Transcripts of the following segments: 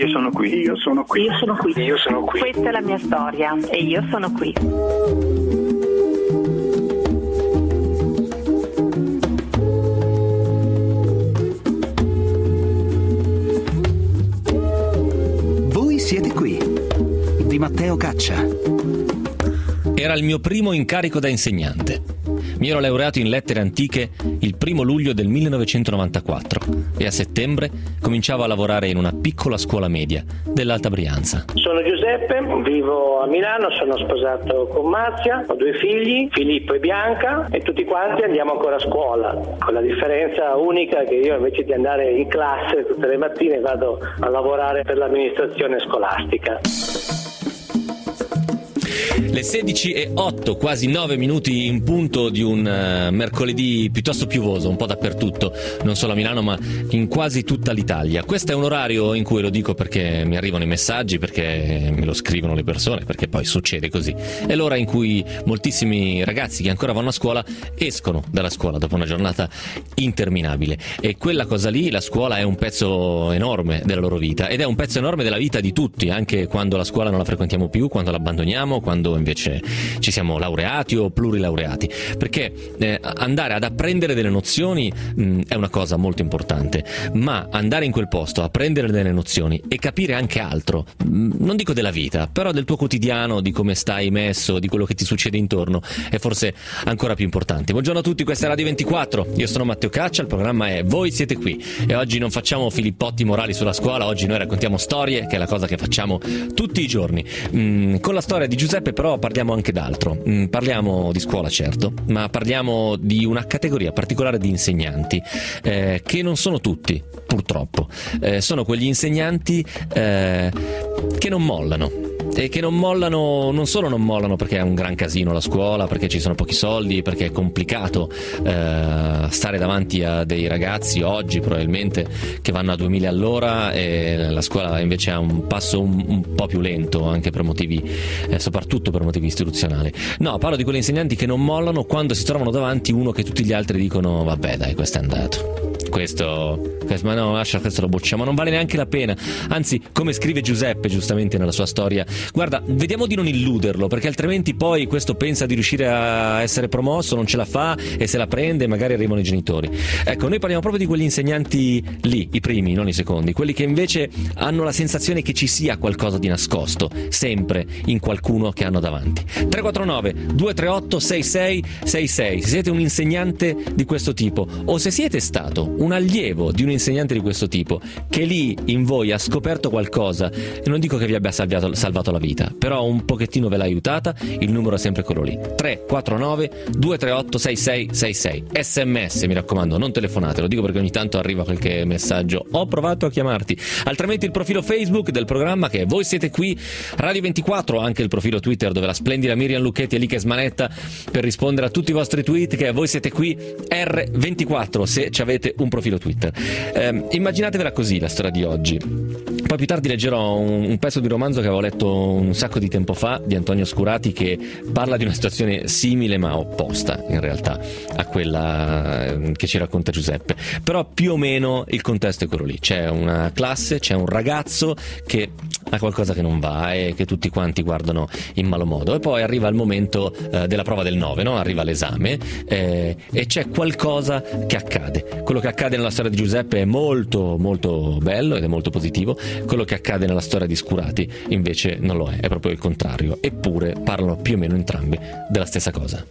Io sono qui. Io sono qui. Io sono qui. Io sono qui. Questa è la mia storia e io sono qui. Voi siete qui, di Matteo Caccia. Era il mio primo incarico da insegnante. Mi ero laureato in lettere antiche il 1 luglio del 1994 e a settembre cominciavo a lavorare in una piccola scuola media dell'Alta Brianza. Sono Giuseppe, vivo a Milano, sono sposato con Marzia, ho 2 figli, Filippo e Bianca, e tutti quanti andiamo ancora a scuola, con la differenza unica che io invece di andare in classe tutte le mattine vado a lavorare per l'amministrazione scolastica. Le 16:08, quasi 9 minuti in punto di un mercoledì piuttosto piovoso, un po' dappertutto, non solo a Milano ma in quasi tutta l'Italia. Questo è un orario in cui, lo dico perché mi arrivano i messaggi, perché me lo scrivono le persone, perché poi succede così, è l'ora in cui moltissimi ragazzi che ancora vanno a scuola escono dalla scuola dopo una giornata interminabile, e quella cosa lì, la scuola, è un pezzo enorme della loro vita, ed è un pezzo enorme della vita di tutti, anche quando la scuola non la frequentiamo più, quando l'abbandoniamo, quando invece ci siamo laureati o plurilaureati, perché andare ad apprendere delle nozioni è una cosa molto importante, ma andare in quel posto a prendere delle nozioni e capire anche altro, non dico della vita, però del tuo quotidiano, di come stai messo, di quello che ti succede intorno, è forse ancora più importante. Buongiorno a tutti, questa è Radio 24, io sono Matteo Caccia, il programma è Voi siete qui, e oggi non facciamo filippotti morali sulla scuola, oggi noi raccontiamo storie, che è la cosa che facciamo tutti i giorni. Con la storia di Giuseppe però parliamo anche d'altro, parliamo di scuola certo, ma parliamo di una categoria particolare di insegnanti, che non sono tutti, purtroppo, sono quegli insegnanti che non mollano. E che non mollano, non solo non mollano perché è un gran casino la scuola, perché ci sono pochi soldi, perché è complicato stare davanti a dei ragazzi oggi probabilmente che vanno a 2000 all'ora, e la scuola invece ha un passo un po' più lento, anche per motivi, soprattutto per motivi istituzionali. No, parlo di quegli insegnanti che non mollano quando si trovano davanti uno che tutti gli altri dicono vabbè dai, questo è andato, questo ma no, lascia, questo lo bocciamo, non vale neanche la pena. Anzi, come scrive Giuseppe giustamente nella sua storia, guarda, vediamo di non illuderlo, perché altrimenti poi questo pensa di riuscire a essere promosso, non ce la fa e se la prende, magari arrivano i genitori. Ecco, noi parliamo proprio di quegli insegnanti lì, i primi, non i secondi, quelli che invece hanno la sensazione che ci sia qualcosa di nascosto sempre in qualcuno che hanno davanti. 349 238 6666, se siete un insegnante di questo tipo, o se siete stato un allievo di un insegnante di questo tipo che lì in voi ha scoperto qualcosa, e non dico che vi abbia salvato la vita, però un pochettino ve l'ha aiutata, il numero è sempre quello lì, 349 238 6666. SMS, mi raccomando, non telefonate, lo dico perché ogni tanto arriva qualche messaggio, ho provato a chiamarti. Altrimenti il profilo Facebook del programma, che è Voi siete qui Radio 24, anche il profilo Twitter dove la splendida Miriam Lucchetti è lì che smanetta per rispondere a tutti i vostri tweet, che è Voi siete qui R24, se ci avete un profilo Twitter. Immaginatevela così la storia di oggi. Poi più tardi leggerò un pezzo di romanzo che avevo letto un sacco di tempo fa, di Antonio Scurati, che parla di una situazione simile ma opposta in realtà a quella che ci racconta Giuseppe, però più o meno il contesto è quello lì. C'è una classe, c'è un ragazzo che ha qualcosa che non va e che tutti quanti guardano in malo modo, e poi arriva il momento della prova del 9, no? Arriva l'esame e c'è qualcosa che accade. Quello che accade nella storia di Giuseppe è molto molto bello ed è molto positivo, quello che accade nella storia di Scurati invece non lo è proprio il contrario, eppure parlano più o meno entrambi della stessa cosa.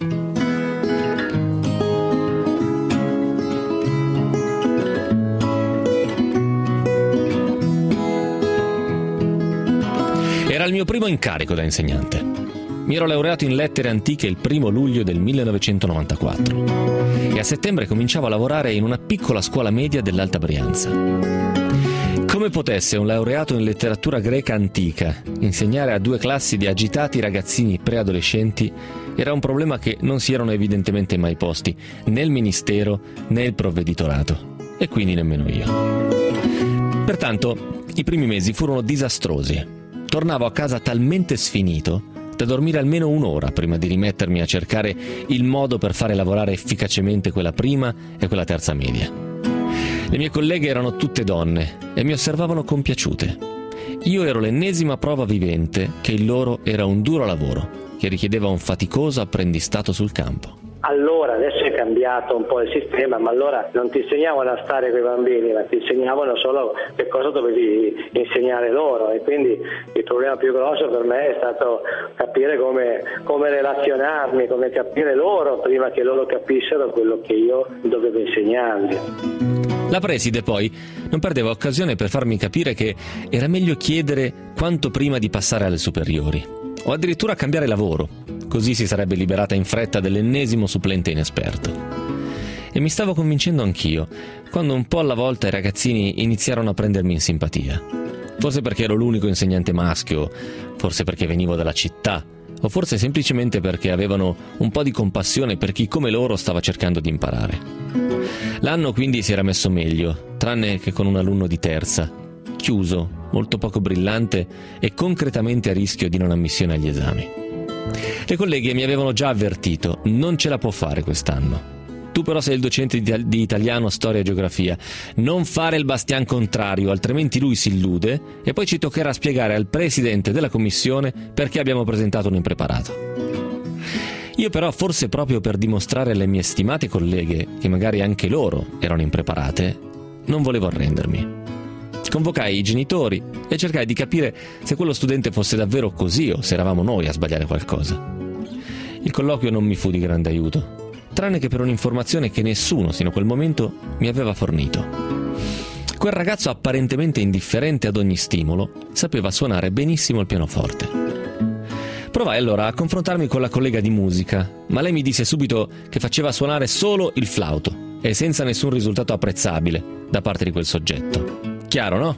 Era il mio primo incarico da insegnante. Mi ero laureato in lettere antiche il 1 luglio del 1994 e a settembre cominciavo a lavorare in una piccola scuola media dell'Alta Brianza. Come potesse un laureato in letteratura greca antica insegnare a 2 classi di agitati ragazzini preadolescenti era un problema che non si erano evidentemente mai posti né il ministero né il provveditorato, e quindi nemmeno io. Pertanto i primi mesi furono disastrosi. Tornavo a casa talmente sfinito da dormire almeno un'ora prima di rimettermi a cercare il modo per fare lavorare efficacemente quella prima e quella terza media. Le mie colleghe erano tutte donne e mi osservavano compiaciute. Io ero l'ennesima prova vivente che il loro era un duro lavoro, che richiedeva un faticoso apprendistato sul campo. Allora, adesso è cambiato un po' il sistema, ma allora non ti insegnavano a stare con i bambini, ma ti insegnavano solo che cosa dovevi insegnare loro, e quindi il problema più grosso per me è stato capire come relazionarmi, come capire loro prima che loro capissero quello che io dovevo insegnargli. La preside poi non perdeva occasione per farmi capire che era meglio chiedere quanto prima di passare alle superiori, o addirittura cambiare lavoro, così si sarebbe liberata in fretta dell'ennesimo supplente inesperto. E mi stavo convincendo anch'io, quando un po' alla volta i ragazzini iniziarono a prendermi in simpatia. Forse perché ero l'unico insegnante maschio, forse perché venivo dalla città, o forse semplicemente perché avevano un po' di compassione per chi come loro stava cercando di imparare. L'anno quindi si era messo meglio, tranne che con un alunno di terza, chiuso, molto poco brillante e concretamente a rischio di non ammissione agli esami. Le colleghe mi avevano già avvertito: non ce la può fare quest'anno. Tu però sei il docente di italiano, storia e geografia. Non fare il bastian contrario, altrimenti lui si illude e poi ci toccherà spiegare al presidente della commissione perché abbiamo presentato un impreparato. Io però, forse proprio per dimostrare alle mie stimate colleghe che magari anche loro erano impreparate, non volevo arrendermi. Convocai i genitori e cercai di capire se quello studente fosse davvero così o se eravamo noi a sbagliare qualcosa. Il colloquio non mi fu di grande aiuto, tranne che per un'informazione che nessuno sino a quel momento mi aveva fornito. Quel ragazzo apparentemente indifferente ad ogni stimolo sapeva suonare benissimo il pianoforte. Provai allora a confrontarmi con la collega di musica, ma lei mi disse subito che faceva suonare solo il flauto e senza nessun risultato apprezzabile da parte di quel soggetto. Chiaro, no?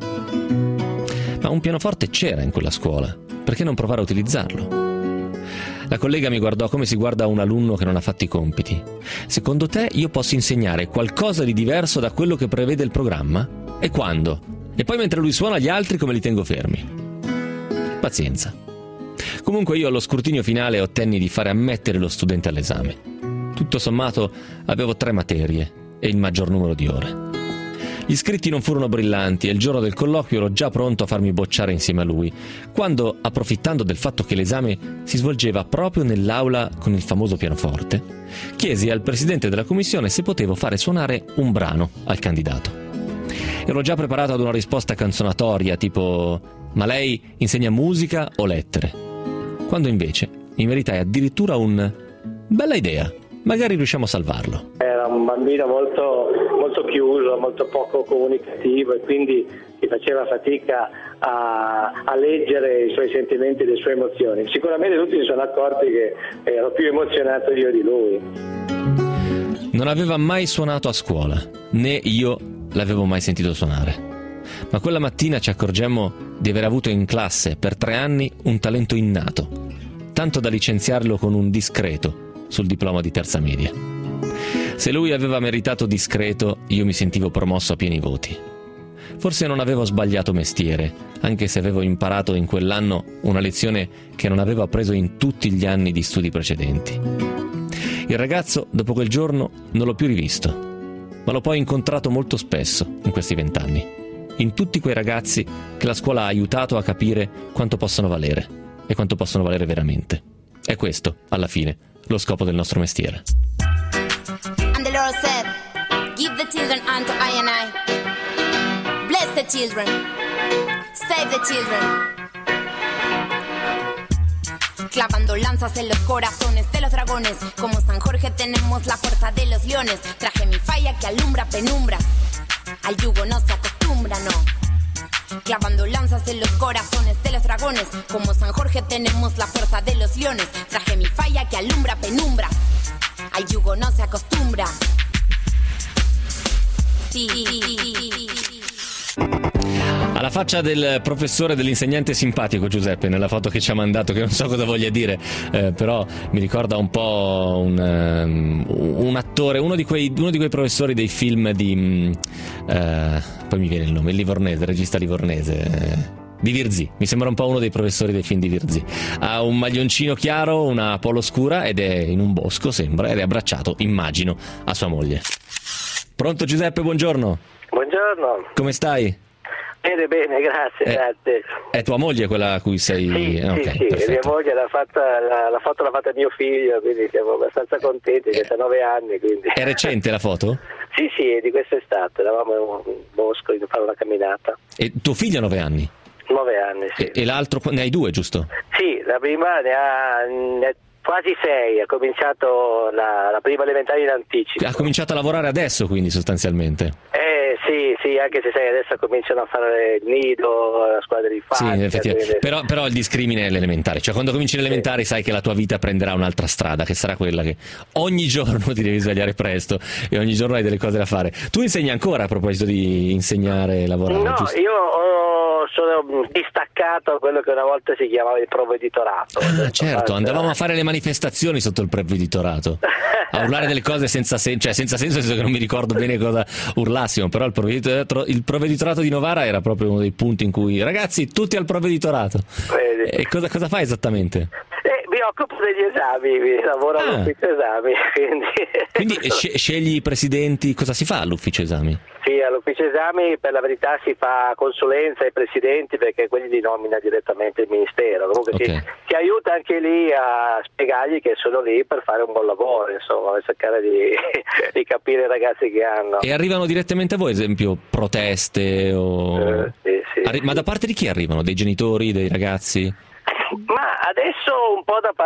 Ma un pianoforte c'era in quella scuola, perché non provare a utilizzarlo? La collega mi guardò come si guarda un alunno che non ha fatto i compiti. Secondo te io posso insegnare qualcosa di diverso da quello che prevede il programma? E quando? E poi mentre lui suona gli altri come li tengo fermi? Pazienza. Comunque io allo scrutinio finale ottenni di fare ammettere lo studente all'esame. Tutto sommato avevo 3 materie e il maggior numero di ore. Gli iscritti non furono brillanti e il giorno del colloquio ero già pronto a farmi bocciare insieme a lui, quando, approfittando del fatto che l'esame si svolgeva proprio nell'aula con il famoso pianoforte, chiesi al presidente della commissione se potevo fare suonare un brano al candidato. Ero già preparato ad una risposta canzonatoria tipo «Ma lei insegna musica o lettere?», quando invece mi meritai addirittura un «Bella idea, magari riusciamo a salvarlo». Era un bambino molto chiuso, molto poco comunicativo, e quindi si faceva fatica a leggere i suoi sentimenti e le sue emozioni. Sicuramente tutti si sono accorti che ero più emozionato io di lui. Non aveva mai suonato a scuola, né io l'avevo mai sentito suonare. Ma quella mattina ci accorgemmo di aver avuto in classe per 3 anni un talento innato, tanto da licenziarlo con un discreto sul diploma di terza media. Se lui aveva meritato discreto, io mi sentivo promosso a pieni voti. Forse non avevo sbagliato mestiere, anche se avevo imparato in quell'anno una lezione che non avevo appreso in tutti gli anni di studi precedenti. Il ragazzo, dopo quel giorno, non l'ho più rivisto, ma l'ho poi incontrato molto spesso in questi 20 anni, in tutti quei ragazzi che la scuola ha aiutato a capire quanto possono valere e quanto possono valere veramente. È questo, alla fine, lo scopo del nostro mestiere. And the Lord said, give the children unto I and I. Bless the children. Save the children. Clavando lanzas en los corazones de los dragones. Como San Jorge tenemos la fuerza de los leones. Traje mi falla que alumbra penumbras. Al yugo no se acostumbra, no. Clavando lanzas en los corazones de los dragones. Como San Jorge tenemos la fuerza de los leones. Traje mi falla que alumbra penumbras. Al yugo no se acostumbra. Sí. Alla faccia del professore, dell'insegnante simpatico Giuseppe nella foto che ci ha mandato, che non so cosa voglia dire, però mi ricorda un po' un attore, uno di quei professori dei film di poi mi viene il nome, il livornese, regista livornese, di Virzì. Mi sembra un po' uno dei professori dei film di Virzì. Ha un maglioncino chiaro, una polo scura ed è in un bosco, sembra, ed è abbracciato, immagino, a sua moglie. Pronto Giuseppe, buongiorno. Buongiorno. Come stai? Bene, grazie. È tua moglie quella a cui sei... Sì, okay, sì, mia moglie l'ha foto l'ha fatta mio figlio, quindi siamo abbastanza contenti, che ha 9 anni. Quindi. È recente la foto? Sì, è di quest'estate, eravamo in bosco a fare una camminata. E tuo figlio ha 9 anni? 9 anni, sì. E l'altro, ne hai 2, giusto? Sì, la prima ne ha quasi 6, ha cominciato la prima elementare in anticipo. Ha cominciato a lavorare adesso, quindi, sostanzialmente? Sì, anche se sai, adesso cominciano a fare il nido, la squadra di infanzia. Sì, effettivamente. Però il discrimine è elementare, cioè quando cominci l'elementare sai che la tua vita prenderà un'altra strada, che sarà quella che ogni giorno ti devi svegliare presto e ogni giorno hai delle cose da fare. Tu insegni ancora, a proposito di insegnare e lavorare? No, giusto? io sono distaccato a quello che una volta si chiamava il provveditorato. Certo, andavamo a fare le manifestazioni sotto il provveditorato, a urlare delle cose senza senso, nel senso che non mi ricordo bene cosa urlassimo, però il provveditorato di Novara era proprio uno dei punti in cui, ragazzi, tutti al provveditorato. Vedi. E cosa fai esattamente? Mi occupo degli esami, lavoro all'ufficio esami. Quindi scegli i presidenti, cosa si fa all'ufficio esami? Sì, all'ufficio esami per la verità si fa consulenza ai presidenti, perché quelli li nomina direttamente il ministero. Comunque ti aiuta anche lì a spiegargli che sono lì per fare un buon lavoro, insomma, per cercare di capire i ragazzi che hanno. E arrivano direttamente a voi, ad esempio, proteste o... Sì. Ma da parte di chi arrivano? Dei genitori, dei ragazzi? Ma adesso un po' da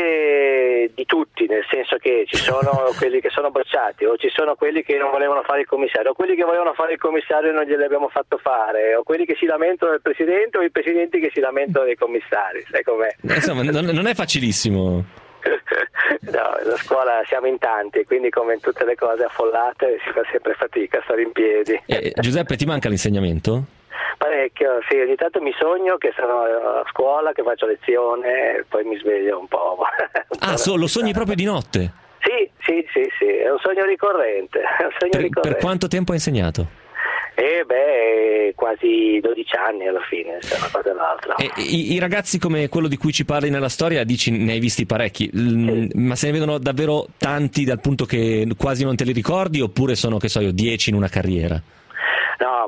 parte di tutti, nel senso che ci sono quelli che sono bocciati, o ci sono quelli che non volevano fare il commissario, o quelli che volevano fare il commissario e non gliel'abbiamo fatto fare, o quelli che si lamentano del presidente, o i presidenti che si lamentano dei commissari, sai com'è? Insomma, non è facilissimo. No, la scuola siamo in tanti, quindi come in tutte le cose affollate si fa sempre fatica a stare in piedi. Giuseppe, ti manca l'insegnamento? Parecchio, sì, ogni tanto mi sogno che sono a scuola, che faccio lezione, poi mi sveglio un po'. Lo sogni proprio di notte? Sì, è un sogno ricorrente. Per quanto tempo hai insegnato? Quasi 12 anni alla fine, se una cosa e l'altra. I ragazzi come quello di cui ci parli nella storia, dici ne hai visti parecchi, ma se ne vedono davvero tanti dal punto che quasi non te li ricordi, oppure sono, 10 in una carriera? No,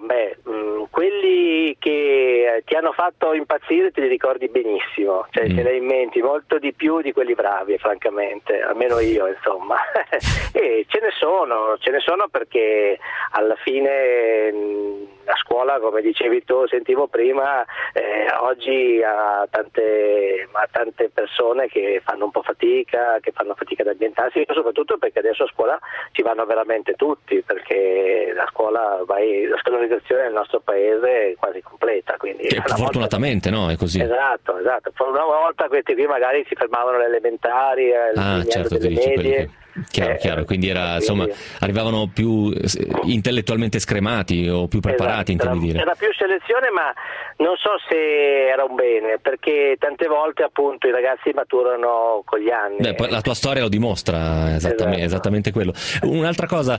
quelli che ti hanno fatto impazzire te li ricordi benissimo, cioè te ne inventi molto di più di quelli bravi, francamente, almeno io, insomma. E ce ne sono perché alla fine a scuola, come dicevi tu, sentivo prima, oggi ha tante persone che fanno un po' fatica, ad ambientarsi, soprattutto perché adesso a scuola ci vanno veramente tutti, perché la scolarizzazione nel nostro paese è quasi completa. Quindi fortunatamente no, è così. Esatto. Una volta questi qui magari si fermavano alle elementari, certo, delle medie. Chiaro, quindi arrivavano più intellettualmente scremati o più preparati, intendi dire. Era più selezione, ma non so se era un bene, perché tante volte appunto i ragazzi maturano con gli anni. La tua storia lo dimostra, esattamente quello. Un'altra cosa,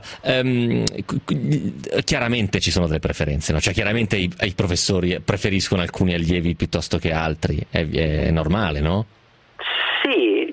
chiaramente ci sono delle preferenze, no? Cioè chiaramente i professori preferiscono alcuni allievi piuttosto che altri, è normale, no? Sì.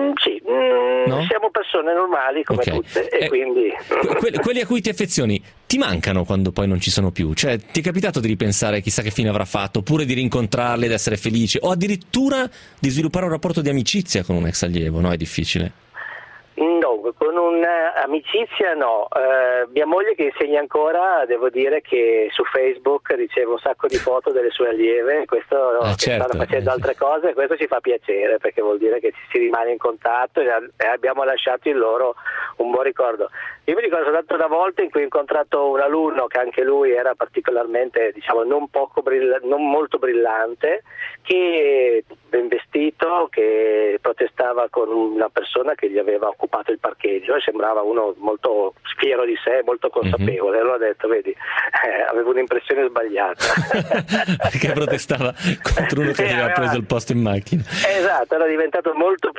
No? Siamo persone normali come tutte e quindi quelli a cui ti affezioni ti mancano quando poi non ci sono più? Cioè ti è capitato di ripensare chissà che fine avrà fatto, oppure di rincontrarli ed essere felice, o addirittura di sviluppare un rapporto di amicizia con un ex allievo? No, è difficile. No, con un'amicizia no. Mia moglie, che insegna ancora, devo dire che su Facebook riceve un sacco di foto delle sue allieve, questo stanno facendo altre cose, e questo ci fa piacere, perché vuol dire che si rimane in contatto e abbiamo lasciato in loro un buon ricordo. Io mi ricordo soltanto una volta in cui ho incontrato un alunno che anche lui era particolarmente, non molto brillante, che ben vestito, che protestava con una persona che gli aveva occupato il parcheggio e sembrava uno molto fiero di sé, molto consapevole. Allora ho detto, vedi, avevo un'impressione sbagliata. Che protestava contro uno che aveva preso il posto in macchina. Esatto, era diventato molto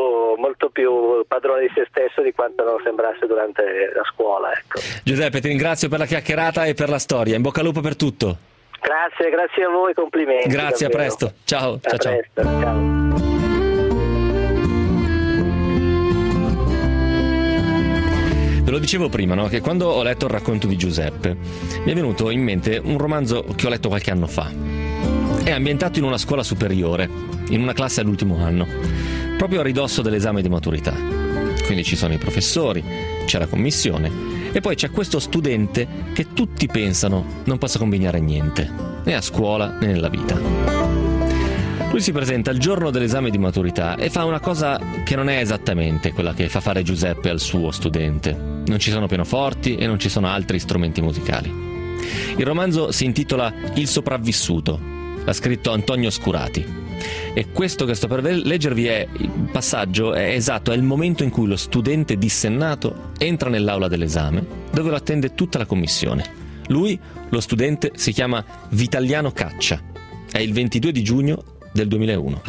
più padrone di se stesso di quanto non sembrasse durante la scuola, ecco. Giuseppe, ti ringrazio per la chiacchierata e per la storia, in bocca al lupo per tutto. Grazie a voi, complimenti. Grazie, davvero. a presto. Ciao. Presto, ciao. Ve lo dicevo prima, no? Che quando ho letto il racconto di Giuseppe mi è venuto in mente un romanzo che ho letto qualche anno fa. È ambientato in una scuola superiore, in una classe all'ultimo anno, proprio a ridosso dell'esame di maturità. Quindi ci sono i professori, c'è la commissione e poi c'è questo studente che tutti pensano non possa combinare niente, né a scuola né nella vita. Lui si presenta il giorno dell'esame di maturità e fa una cosa che non è esattamente quella che fa fare Giuseppe al suo studente. Non ci sono pianoforti e non ci sono altri strumenti musicali. Il romanzo si intitola Il sopravvissuto, l'ha scritto Antonio Scurati. E questo che sto per leggervi è il passaggio, è esatto, è il momento in cui lo studente dissennato entra nell'aula dell'esame, dove lo attende tutta la commissione. Lui, lo studente, si chiama Vitaliano Caccia. È il 22 di giugno del 2001.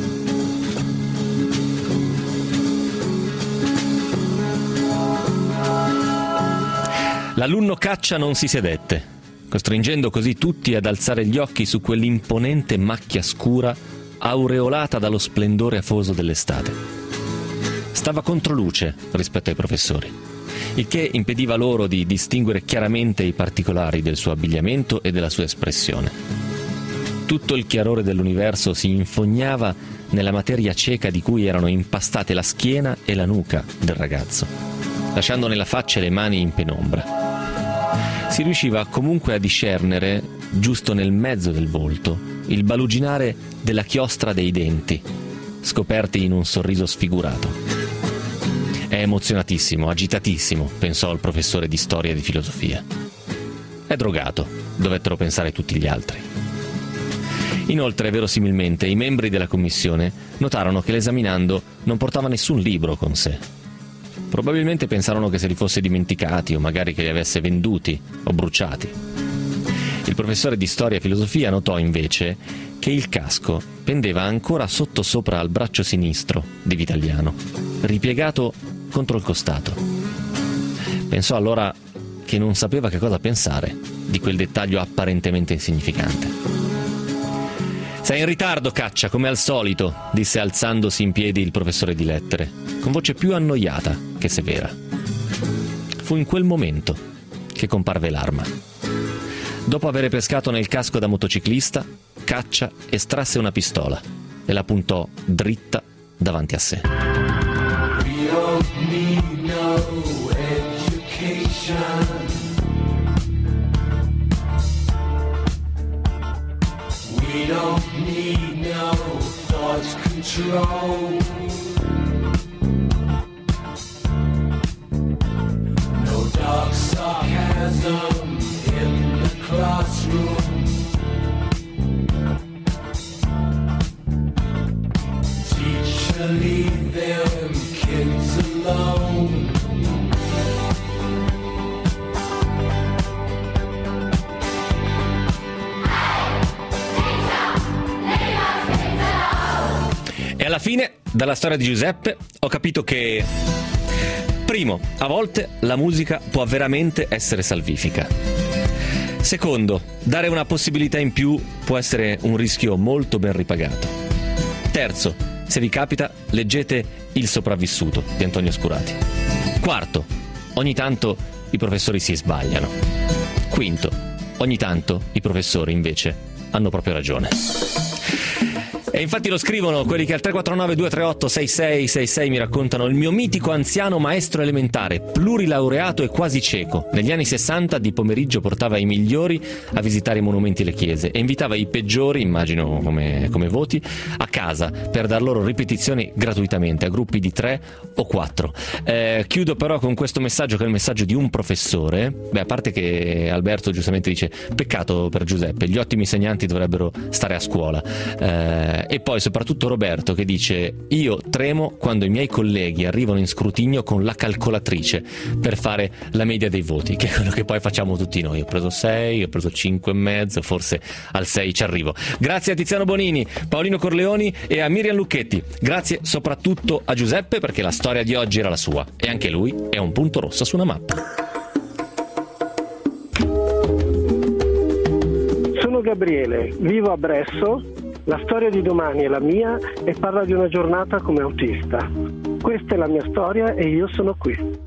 L'alunno Caccia non si sedette, costringendo così tutti ad alzare gli occhi su quell'imponente macchia scura aureolata dallo splendore afoso dell'estate. Stava controluce rispetto ai professori, il che impediva loro di distinguere chiaramente i particolari del suo abbigliamento e della sua espressione. Tutto il chiarore dell'universo si infognava nella materia cieca di cui erano impastate la schiena e la nuca del ragazzo, lasciando nella faccia e le mani in penombra. Si riusciva comunque a discernere, giusto nel mezzo del volto, il baluginare della chiostra dei denti, scoperti in un sorriso sfigurato. È emozionatissimo, agitatissimo, pensò il professore di storia e di filosofia. È drogato, dovettero pensare tutti gli altri. Inoltre, verosimilmente, i membri della commissione notarono che l'esaminando non portava nessun libro con sé. Probabilmente pensarono che se li fosse dimenticati o magari che li avesse venduti o bruciati. Il professore di storia e filosofia notò invece che il casco pendeva ancora sottosopra al braccio sinistro di Vitaliano, ripiegato contro il costato. Pensò allora che non sapeva che cosa pensare di quel dettaglio apparentemente insignificante. «Sei in ritardo, Caccia, come al solito», disse alzandosi in piedi il professore di lettere, con voce più annoiata che severa. Fu in quel momento che comparve l'arma. Dopo aver pescato nel casco da motociclista, Caccia estrasse una pistola e la puntò dritta davanti a sé. We don't need no education. We don't need no thought control. No dark sarcasm in the classroom. Teacher, leave them kids alone. E alla fine, dalla storia di Giuseppe, ho capito che, primo, a volte la musica può veramente essere salvifica. Secondo, dare una possibilità in più può essere un rischio molto ben ripagato. Terzo, se vi capita, leggete Il sopravvissuto di Antonio Scurati. Quarto, ogni tanto i professori si sbagliano. Quinto, ogni tanto i professori invece hanno proprio ragione. E infatti lo scrivono quelli che al 349-238-6666 mi raccontano: il mio mitico anziano maestro elementare, plurilaureato e quasi cieco, negli anni 60 di pomeriggio portava i migliori a visitare i monumenti e le chiese e invitava i peggiori, immagino come voti, a casa per dar loro ripetizioni gratuitamente a gruppi di 3 o 4. Chiudo però con questo messaggio, che è il messaggio di un professore. A parte che Alberto giustamente dice: peccato per Giuseppe, gli ottimi insegnanti dovrebbero stare a scuola. E poi soprattutto Roberto, che dice: io tremo quando i miei colleghi arrivano in scrutinio con la calcolatrice per fare la media dei voti, che è quello che poi facciamo tutti noi. Ho preso 6, ho preso 5,5, forse al 6 ci arrivo. Grazie a Tiziano Bonini, Paolino Corleoni e a Miriam Lucchetti. Grazie soprattutto a Giuseppe, perché la storia di oggi era la sua e anche lui è un punto rosso su una mappa. Sono Gabriele, vivo a Bresso. La storia di domani è la mia e parla di una giornata come autista. Questa è la mia storia e io sono qui.